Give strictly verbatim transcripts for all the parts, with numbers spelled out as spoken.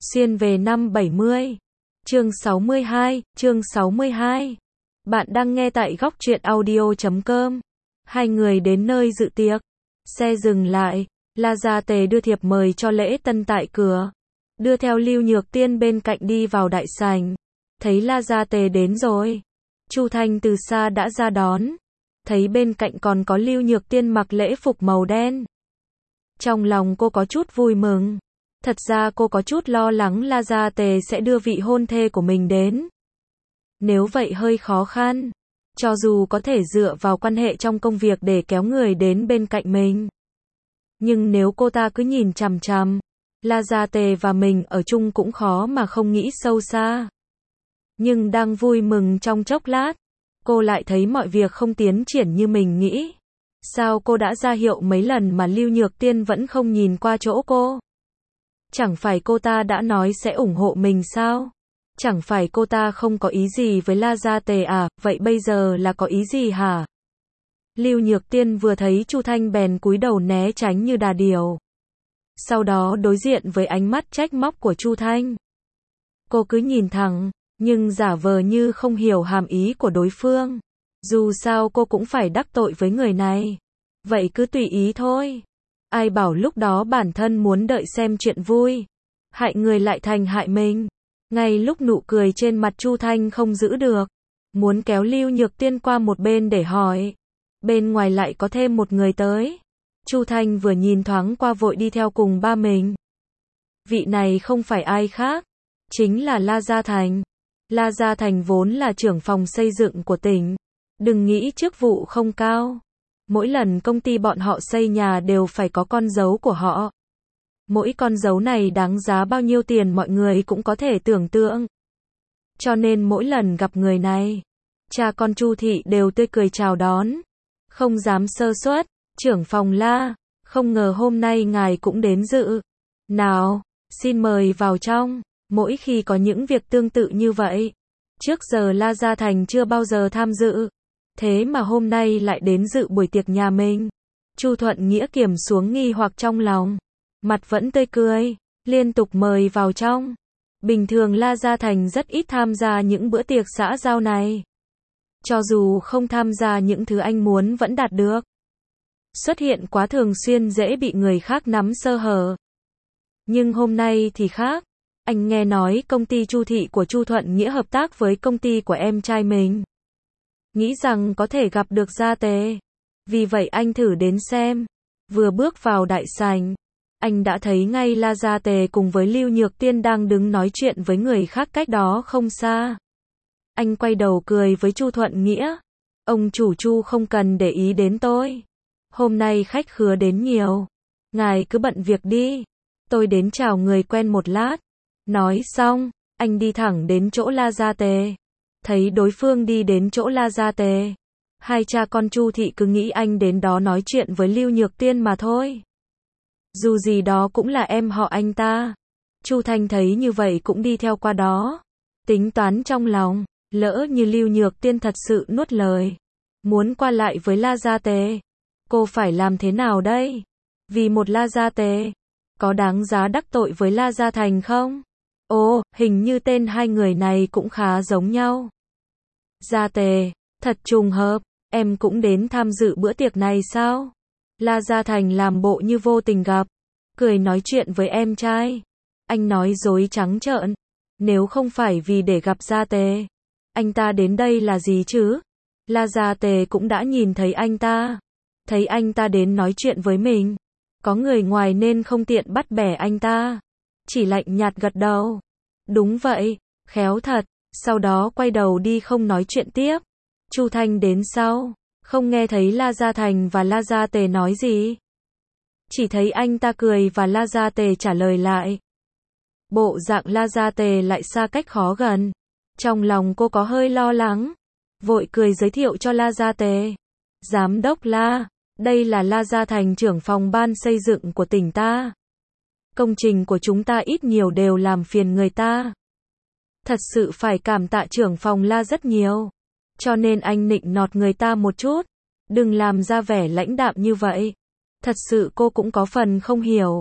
Xuyên về năm bảy mươi. Chương sáu mươi hai, chương sáu mươi hai. Bạn đang nghe tại góc truyện audio chấm com. Hai người đến nơi dự tiệc. Xe dừng lại, La Gia Tề đưa thiệp mời cho lễ tân tại cửa. Đưa theo Lưu Nhược Tiên bên cạnh đi vào đại sảnh. Thấy La Gia Tề đến rồi. Chu Thanh từ xa đã ra đón. Thấy bên cạnh còn có Lưu Nhược Tiên mặc lễ phục màu đen. Trong lòng cô có chút vui mừng. Thật ra cô có chút lo lắng La Gia Tề sẽ đưa vị hôn thê của mình đến. Nếu vậy hơi khó khăn. Cho dù có thể dựa vào quan hệ trong công việc để kéo người đến bên cạnh mình. Nhưng nếu cô ta cứ nhìn chằm chằm, La Gia Tề và mình ở chung cũng khó mà không nghĩ sâu xa. Nhưng đang vui mừng trong chốc lát, cô lại thấy mọi việc không tiến triển như mình nghĩ. Sao cô đã ra hiệu mấy lần mà Lưu Nhược Tiên vẫn không nhìn qua chỗ cô? Chẳng phải cô ta đã nói sẽ ủng hộ mình sao? Chẳng phải cô ta không có ý gì với La Gia Tề à, vậy bây giờ là có ý gì hả? Lưu Nhược Tiên vừa thấy Chu Thanh bèn cúi đầu né tránh như đà điểu. Sau đó đối diện với ánh mắt trách móc của Chu Thanh. Cô cứ nhìn thẳng, nhưng giả vờ như không hiểu hàm ý của đối phương. Dù sao cô cũng phải đắc tội với người này. Vậy cứ tùy ý thôi. Ai bảo lúc đó bản thân muốn đợi xem chuyện vui. Hại người lại thành hại mình. Ngay lúc nụ cười trên mặt Chu Thanh không giữ được. Muốn kéo Lưu Nhược Tiên qua một bên để hỏi. Bên ngoài lại có thêm một người tới. Chu Thanh vừa nhìn thoáng qua vội đi theo cùng ba mình. Vị này không phải ai khác. Chính là La Gia Thành. La Gia Thành vốn là trưởng phòng xây dựng của tỉnh. Đừng nghĩ chức vụ không cao. Mỗi lần công ty bọn họ xây nhà đều phải có con dấu của họ. Mỗi con dấu này đáng giá bao nhiêu tiền mọi người cũng có thể tưởng tượng. Cho nên mỗi lần gặp người này, cha con Chu Thị đều tươi cười chào đón. Không dám sơ suất, trưởng phòng La, không ngờ hôm nay ngài cũng đến dự. Nào, xin mời vào trong. Mỗi khi có những việc tương tự như vậy, trước giờ La Gia Thành chưa bao giờ tham dự. Thế mà hôm nay lại đến dự buổi tiệc nhà mình. Chu Thuận Nghĩa kiềm xuống nghi hoặc trong lòng. Mặt vẫn tươi cười, liên tục mời vào trong. Bình thường La Gia Thành rất ít tham gia những bữa tiệc xã giao này. Cho dù không tham gia những thứ anh muốn vẫn đạt được. Xuất hiện quá thường xuyên dễ bị người khác nắm sơ hở. Nhưng hôm nay thì khác. Anh nghe nói công ty Chu Thị của Chu Thuận Nghĩa hợp tác với công ty của em trai mình. Nghĩ rằng có thể gặp được Gia Tề. Vì vậy anh thử đến xem. Vừa bước vào đại sảnh, anh đã thấy ngay La Gia Tề cùng với Lưu Nhược Tiên đang đứng nói chuyện với người khác cách đó không xa. Anh quay đầu cười với Chu Thuận Nghĩa. Ông chủ Chu không cần để ý đến tôi. Hôm nay khách khứa đến nhiều. Ngài cứ bận việc đi. Tôi đến chào người quen một lát. Nói xong, anh đi thẳng đến chỗ La Gia Tề. Thấy đối phương đi đến chỗ La Gia Tề. Hai cha con Chu Thị cứ nghĩ anh đến đó nói chuyện với Lưu Nhược Tiên mà thôi. Dù gì đó cũng là em họ anh ta. Chu Thanh thấy như vậy cũng đi theo qua đó. Tính toán trong lòng, lỡ như Lưu Nhược Tiên thật sự nuốt lời. Muốn qua lại với La Gia Tề. Cô phải làm thế nào đây? Vì một La Gia Tề, có đáng giá đắc tội với La Gia Thành không? Ồ, hình như tên hai người này cũng khá giống nhau. Gia Tề, thật trùng hợp, em cũng đến tham dự bữa tiệc này sao? La Gia Thành làm bộ như vô tình gặp, cười nói chuyện với em trai. Anh nói dối trắng trợn, nếu không phải vì để gặp Gia Tề, anh ta đến đây là gì chứ? La Gia Tề cũng đã nhìn thấy anh ta, thấy anh ta đến nói chuyện với mình. Có người ngoài nên không tiện bắt bẻ anh ta. Chỉ lạnh nhạt gật đầu. Đúng vậy, khéo thật. Sau đó quay đầu đi không nói chuyện tiếp. Chu Thanh đến sau, không nghe thấy La Gia Thành và La Gia Tề nói gì. Chỉ thấy anh ta cười và La Gia Tề trả lời lại. Bộ dạng La Gia Tề lại xa cách khó gần. Trong lòng cô có hơi lo lắng. Vội cười giới thiệu cho La Gia Tề. Giám đốc La, đây là La Gia Thành trưởng phòng ban xây dựng của tỉnh ta. Công trình của chúng ta ít nhiều đều làm phiền người ta. Thật sự phải cảm tạ trưởng phòng La rất nhiều. Cho nên anh nịnh nọt người ta một chút. Đừng làm ra vẻ lãnh đạm như vậy. Thật sự cô cũng có phần không hiểu.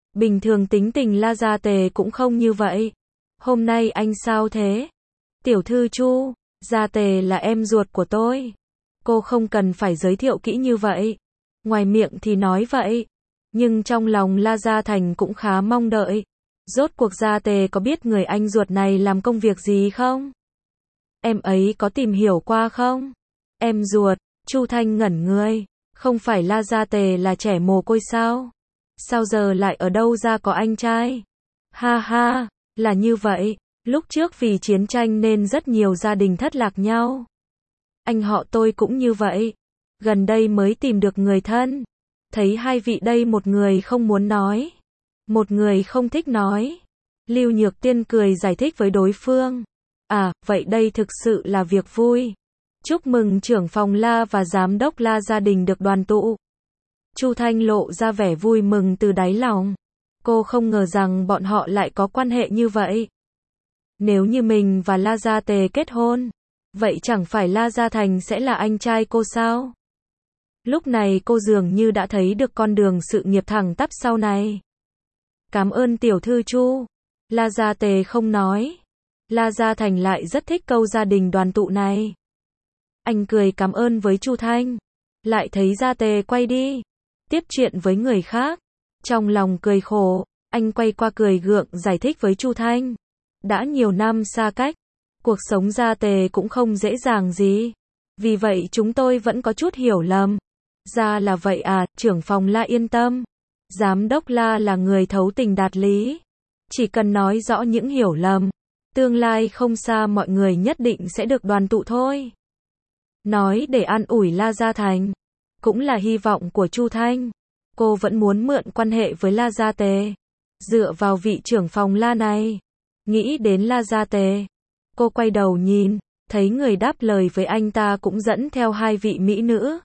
Bình thường tính tình La Gia Tề cũng không như vậy. Hôm nay anh sao thế? Tiểu thư Chu, Gia Tề là em ruột của tôi. Cô không cần phải giới thiệu kỹ như vậy. Ngoài miệng thì nói vậy, nhưng trong lòng La Gia Thành cũng khá mong đợi. Rốt cuộc Gia Tề có biết người anh ruột này làm công việc gì không? Em ấy có tìm hiểu qua không? Em ruột, Chu Thanh ngẩn người. Không phải La Gia Tề là trẻ mồ côi sao? Sao giờ lại ở đâu ra có anh trai? Ha ha, là như vậy. Lúc trước vì chiến tranh nên rất nhiều gia đình thất lạc nhau. Anh họ tôi cũng như vậy. Gần đây mới tìm được người thân. Thấy hai vị đây, một người không muốn nói, một người không thích nói. Lưu Nhược Tiên cười giải thích với đối phương. À, vậy đây thực sự là việc vui. Chúc mừng trưởng phòng La và giám đốc La gia đình được đoàn tụ. Chu Thanh lộ ra vẻ vui mừng từ đáy lòng. Cô không ngờ rằng bọn họ lại có quan hệ như vậy. Nếu như mình và La Gia Tề kết hôn, vậy chẳng phải La Gia Thành sẽ là anh trai cô sao? Lúc này cô dường như đã thấy được con đường sự nghiệp thẳng tắp sau này. Cảm ơn tiểu thư Chu. La Gia Tề không nói. La Gia Thành lại rất thích câu gia đình đoàn tụ này. Anh cười cảm ơn với Chu Thanh. Lại thấy Gia Tề quay đi, tiếp chuyện với người khác. Trong lòng cười khổ, anh quay qua cười gượng giải thích với Chu Thanh. Đã nhiều năm xa cách, cuộc sống Gia Tề cũng không dễ dàng gì. Vì vậy chúng tôi vẫn có chút hiểu lầm. Ra là vậy à, trưởng phòng La yên tâm. Giám đốc La là người thấu tình đạt lý. Chỉ cần nói rõ những hiểu lầm, tương lai không xa mọi người nhất định sẽ được đoàn tụ thôi. Nói để an ủi La Gia Thành. Cũng là hy vọng của Chu Thanh. Cô vẫn muốn mượn quan hệ với La Gia Tề. Dựa vào vị trưởng phòng La này. Nghĩ đến La Gia Tề, cô quay đầu nhìn, thấy người đáp lời với anh ta cũng dẫn theo hai vị mỹ nữ.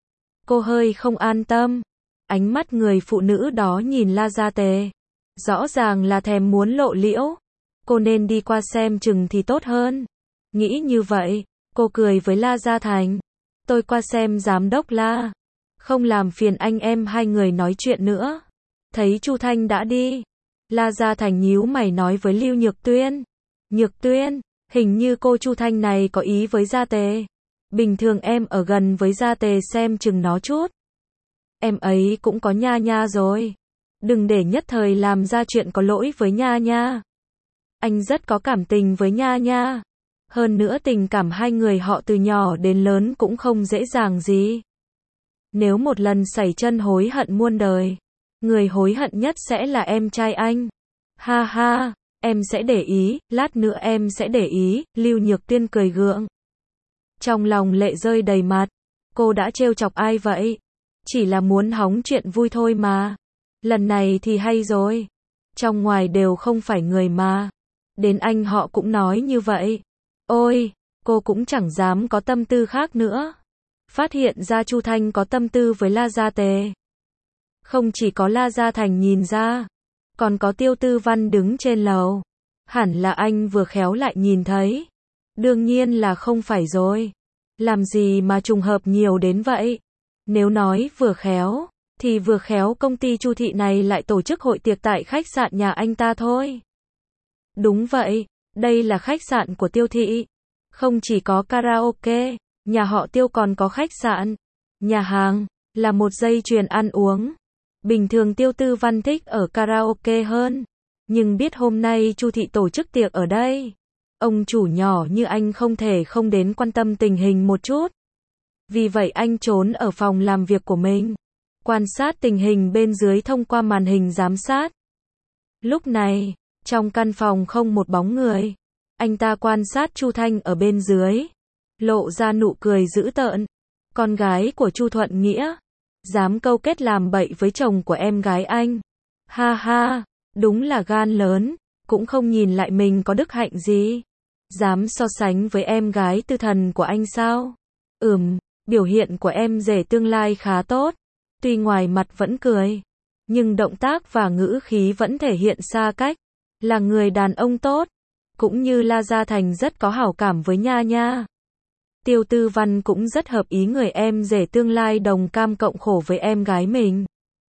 Cô hơi không an tâm. Ánh mắt người phụ nữ đó nhìn La Gia Tề, rõ ràng là thèm muốn lộ liễu. Cô nên đi qua xem chừng thì tốt hơn. Nghĩ như vậy, cô cười với La Gia Thành. Tôi qua xem giám đốc La. Không làm phiền anh em hai người nói chuyện nữa. Thấy Chu Thanh đã đi, La Gia Thành nhíu mày nói với Lưu Nhược Tuyên. Nhược Tuyên, hình như cô Chu Thanh này có ý với Gia Tề. Bình thường em ở gần với Gia Tề xem chừng nó chút. Em ấy cũng có Nha Nha rồi. Đừng để nhất thời làm ra chuyện có lỗi với Nha Nha. Anh rất có cảm tình với Nha Nha. Hơn nữa tình cảm hai người họ từ nhỏ đến lớn cũng không dễ dàng gì. Nếu một lần sẩy chân hối hận muôn đời, người hối hận nhất sẽ là em trai anh. Ha ha, em sẽ để ý, lát nữa em sẽ để ý, Lưu Nhược Tiên cười gượng. Trong lòng lệ rơi đầy mặt, cô đã trêu chọc ai vậy? Chỉ là muốn hóng chuyện vui thôi mà. Lần này thì hay rồi. Trong ngoài đều không phải người mà. Đến anh họ cũng nói như vậy. Ôi, cô cũng chẳng dám có tâm tư khác nữa. Phát hiện ra Chu Thanh có tâm tư với La Gia Tề. Không chỉ có La Gia Thành nhìn ra, còn có Tiêu Tư Văn đứng trên lầu. Hẳn là anh vừa khéo lại nhìn thấy. Đương nhiên là không phải rồi. Làm gì mà trùng hợp nhiều đến vậy? Nếu nói vừa khéo, thì vừa khéo công ty Chu Thị này lại tổ chức hội tiệc tại khách sạn nhà anh ta thôi. Đúng vậy, đây là khách sạn của Tiêu Thị. Không chỉ có karaoke, nhà họ Tiêu còn có khách sạn, nhà hàng, là một dây chuyền ăn uống. Bình thường Tiêu Tư Văn thích ở karaoke hơn, nhưng biết hôm nay Chu Thị tổ chức tiệc ở đây, ông chủ nhỏ như anh không thể không đến quan tâm tình hình một chút. Vì vậy anh trốn ở phòng làm việc của mình, quan sát tình hình bên dưới thông qua màn hình giám sát. Lúc này, trong căn phòng không một bóng người, anh ta quan sát Chu Thanh ở bên dưới, lộ ra nụ cười dữ tợn. Con gái của Chu Thuận Nghĩa, dám câu kết làm bậy với chồng của em gái anh. Ha ha, đúng là gan lớn, cũng không nhìn lại mình có đức hạnh gì. Dám so sánh với em gái tư thần của anh sao? Ừm, biểu hiện của em rể tương lai khá tốt. Tuy ngoài mặt vẫn cười, nhưng động tác và ngữ khí vẫn thể hiện xa cách. Là người đàn ông tốt. Cũng như La Gia Thành rất có hảo cảm với Nha Nha. Tiêu Tư Văn cũng rất hợp ý người em rể tương lai đồng cam cộng khổ với em gái mình.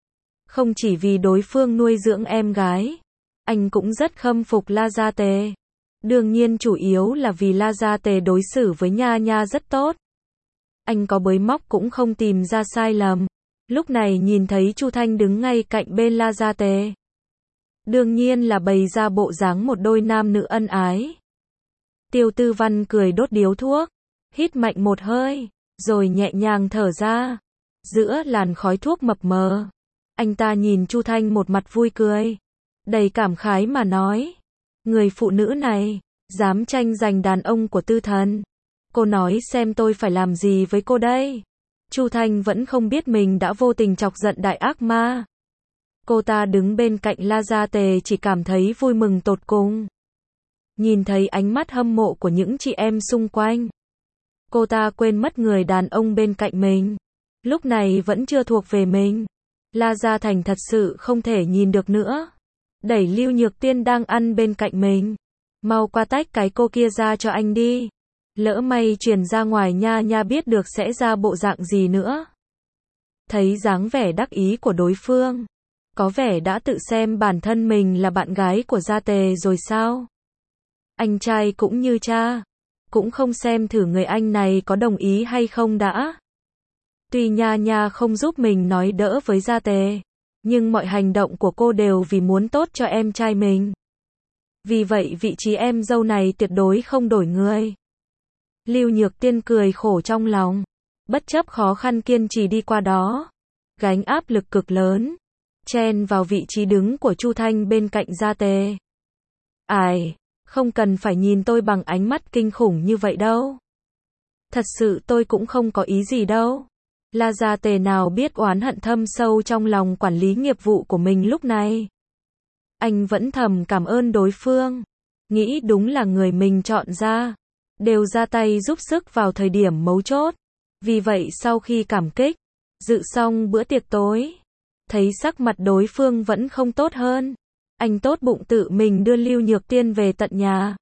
Không chỉ vì đối phương nuôi dưỡng em gái, anh cũng rất khâm phục La Gia Tề. Đương nhiên chủ yếu là vì La Gia Tề đối xử với Nha Nha rất tốt. Anh có bới móc cũng không tìm ra sai lầm. Lúc này nhìn thấy Chu Thanh đứng ngay cạnh bên La Gia Tề. Đương nhiên là bày ra bộ dáng một đôi nam nữ ân ái. Tiêu Tư Văn cười đốt điếu thuốc, hít mạnh một hơi, rồi nhẹ nhàng thở ra. Giữa làn khói thuốc mập mờ, anh ta nhìn Chu Thanh một mặt vui cười, đầy cảm khái mà nói. Người phụ nữ này, dám tranh giành đàn ông của Tư Thần. Cô nói xem tôi phải làm gì với cô đây? Chu Thanh vẫn không biết mình đã vô tình chọc giận đại ác ma. Cô ta đứng bên cạnh La Gia Tề chỉ cảm thấy vui mừng tột cùng. Nhìn thấy ánh mắt hâm mộ của những chị em xung quanh, cô ta quên mất người đàn ông bên cạnh mình. Lúc này vẫn chưa thuộc về mình. La Gia Thành thật sự không thể nhìn được nữa. Đẩy Lưu Nhược Tiên đang ăn bên cạnh mình. Mau qua tách cái cô kia ra cho anh đi. Lỡ may truyền ra ngoài Nha Nha biết được sẽ ra bộ dạng gì nữa. Thấy dáng vẻ đắc ý của đối phương, có vẻ đã tự xem bản thân mình là bạn gái của Gia Tề rồi sao? Anh trai cũng như cha, cũng không xem thử người anh này có đồng ý hay không đã. Tuy Nha Nha không giúp mình nói đỡ với Gia Tề, nhưng mọi hành động của cô đều vì muốn tốt cho em trai mình. Vì vậy vị trí em dâu này tuyệt đối không đổi người. Lưu Nhược Tiên cười khổ trong lòng, bất chấp khó khăn kiên trì đi qua đó, gánh áp lực cực lớn, chen vào vị trí đứng của Chu Thanh bên cạnh Gia Tề. Ai, không cần phải nhìn tôi bằng ánh mắt kinh khủng như vậy đâu. Thật sự tôi cũng không có ý gì đâu. La Gia Tề nào biết oán hận thâm sâu trong lòng quản lý nghiệp vụ của mình lúc này. Anh vẫn thầm cảm ơn đối phương, nghĩ đúng là người mình chọn ra, đều ra tay giúp sức vào thời điểm mấu chốt. Vì vậy sau khi cảm kích, dự xong bữa tiệc tối, thấy sắc mặt đối phương vẫn không tốt hơn, anh tốt bụng tự mình đưa Lưu Nhược Tiên về tận nhà.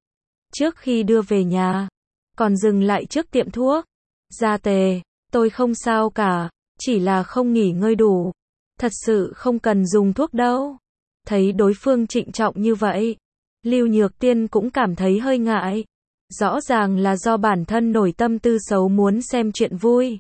Trước khi đưa về nhà, còn dừng lại trước tiệm thuốc. Gia Tề, tôi không sao cả, chỉ là không nghỉ ngơi đủ. Thật sự không cần dùng thuốc đâu. Thấy đối phương trịnh trọng như vậy, Lưu Nhược Tiên cũng cảm thấy hơi ngại. Rõ ràng là do bản thân nổi tâm tư xấu muốn xem chuyện vui.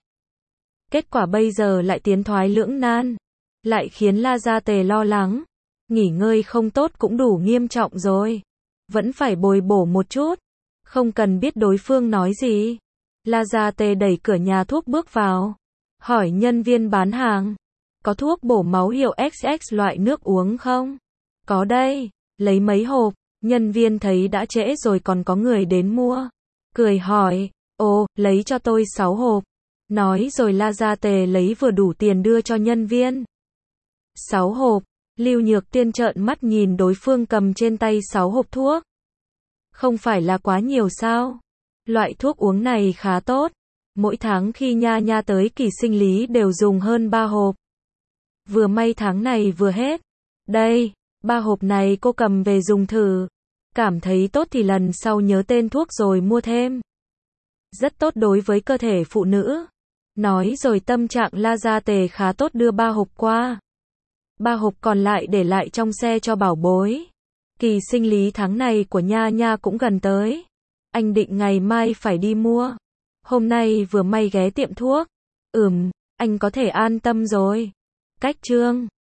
Kết quả bây giờ lại tiến thoái lưỡng nan, lại khiến La Gia Tề lo lắng. Nghỉ ngơi không tốt cũng đủ nghiêm trọng rồi, vẫn phải bồi bổ một chút. Không cần biết đối phương nói gì, La Gia Tề đẩy cửa nhà thuốc bước vào, hỏi nhân viên bán hàng, có thuốc bổ máu hiệu ích ích loại nước uống không? Có đây, lấy mấy hộp. Nhân viên thấy đã trễ rồi còn có người đến mua, cười hỏi, ồ, lấy cho tôi sáu hộp. Nói rồi La Gia Tề lấy vừa đủ tiền đưa cho nhân viên. Sáu hộp. Lưu Nhược Tiên trợn mắt nhìn đối phương cầm trên tay sáu hộp thuốc. Không phải là quá nhiều sao? Loại thuốc uống này khá tốt. Mỗi tháng khi Nha Nha tới kỳ sinh lý đều dùng hơn ba hộp. Vừa may tháng này vừa hết. Đây, ba hộp này cô cầm về dùng thử. Cảm thấy tốt thì lần sau nhớ tên thuốc rồi mua thêm. Rất tốt đối với cơ thể phụ nữ. Nói rồi tâm trạng La Gia Tề khá tốt đưa ba hộp qua. Ba hộp còn lại để lại trong xe cho bảo bối. Kỳ sinh lý tháng này của Nha Nha cũng gần tới. Anh định ngày mai phải đi mua. Hôm nay vừa may ghé tiệm thuốc. Ừm, anh có thể an tâm rồi. Cách chương